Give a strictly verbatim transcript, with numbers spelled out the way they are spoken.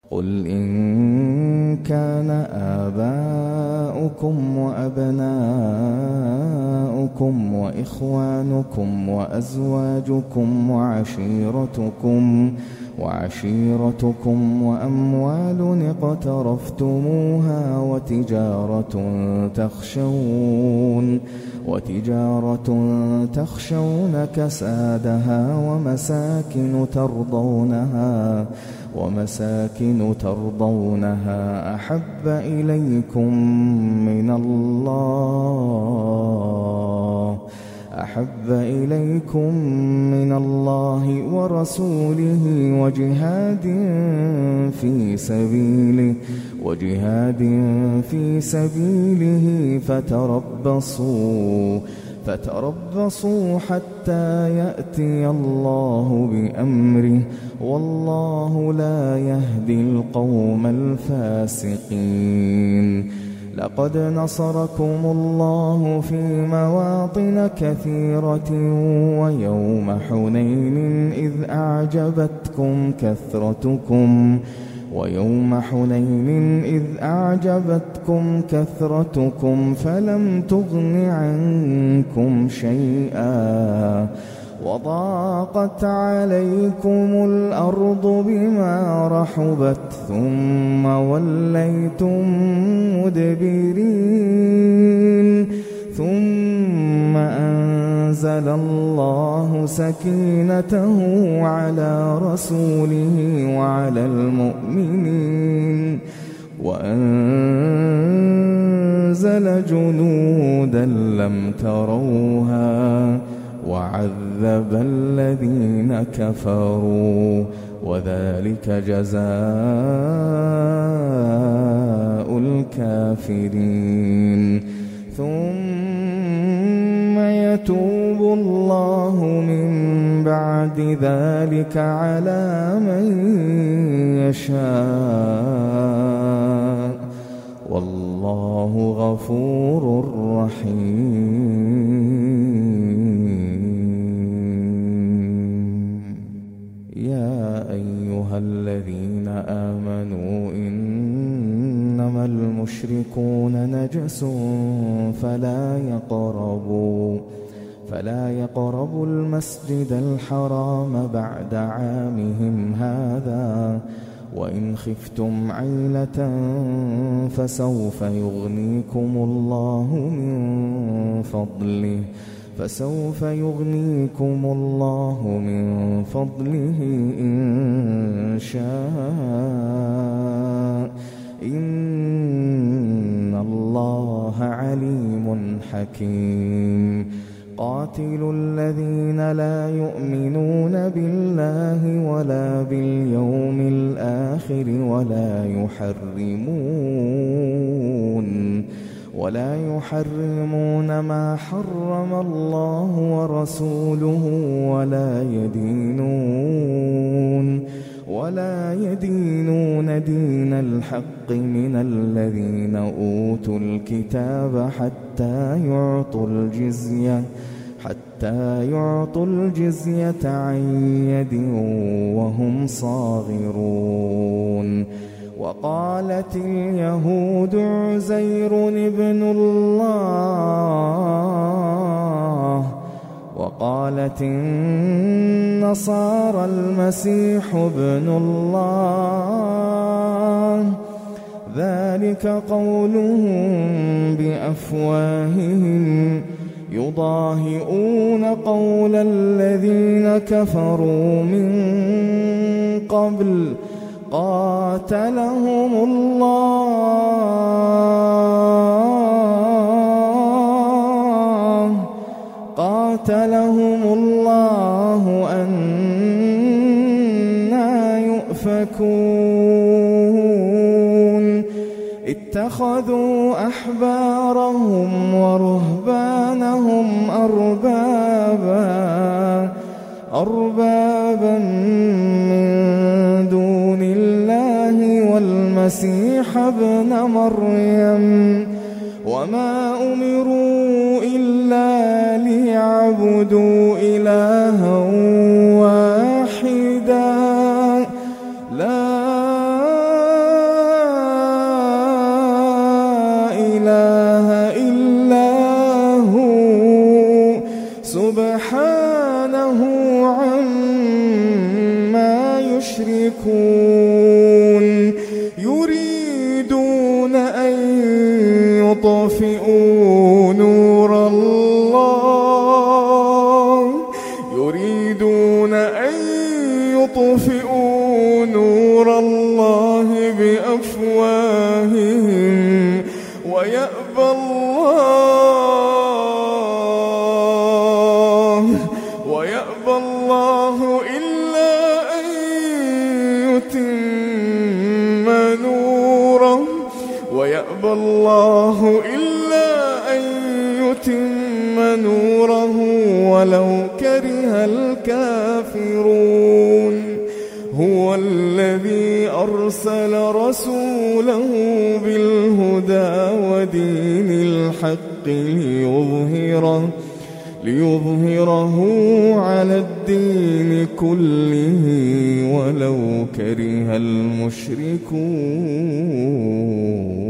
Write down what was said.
قل إن كان آباؤكم وأبناؤكم وإخوانكم وأزواجكم وعشيرتكم وعشيرتكم وأموال اقترفتموها وتجارة تخشون وتجارة تخشون كسادها ومساكن ترضونها ومساكن ترضونها أحب إليكم من الله أحب إليكم من الله ورسوله وجهاد في سبيله وجهاد في سبيله فتربصوا فتربصوا حتى يأتي الله بأمره والله لا يهدي القوم الفاسقين. لقد نصركم الله في مواطن كثيرة ويوم حنين إذ أعجبتكم كثرتكم ويوم حنين إذ أعجبتكم كثرتكم فلم تغن عنكم شيئا وضاقت عليكم الأرض بما رحبت ثم وليتم مدبرين ثم أنزل الله سكينته على رسوله وعلى المؤمنين وأنزل جنودا لم تروها وعذب الذين كفروا وذلك جزاء الكافرين. ثم يتوب الله من بعد ذلك على من يشاء والله غفور رحيم. يا أيها الذين آمنوا إنما المشركون نجس فلا يقربوا فلا يقربوا المسجد الحرام بعد عامهم هذا وإن خفتم عيلة فسوف يغنيكم الله من فضله فسوف يغنيكم الله من فضله إن شاء إن الله عليم حكيم. قاتلوا الذين لا يؤمنون بالله ولا باليوم الآخر ولا يحرمون ولا يحرمون ما حرم الله ورسوله ولا يدينون ولا يدينون دين الحق من الذين أوتوا الكتاب حتى يعطوا الجزية حتى يعطوا الجزية عن يد وهم صاغرون. وقالت اليهود عزير ابن الله وقالت النصارى المسيح ابن الله ذلك قولهم بأفواههم يضاهئون قول الذين كفروا من قبل قاتلهم الله قاتلهم الله أنى يؤفكون. اتخذوا أحبارهم ورهبانهم أربابا أربابا من دون الله والمسيح ابن مريم وما أمروا إلا ليعبدوا إلها واحدا لا الله بأفواههم ويأبى الله ويأبى الله إلا أن يتم نوره ويأبى الله إلا أن يتم نوره ولو كره الكافرون. هو الذي أرسل رسوله بالهدى ودين الحق ليظهره ليظهره على الدين كله ولو كره المشركون.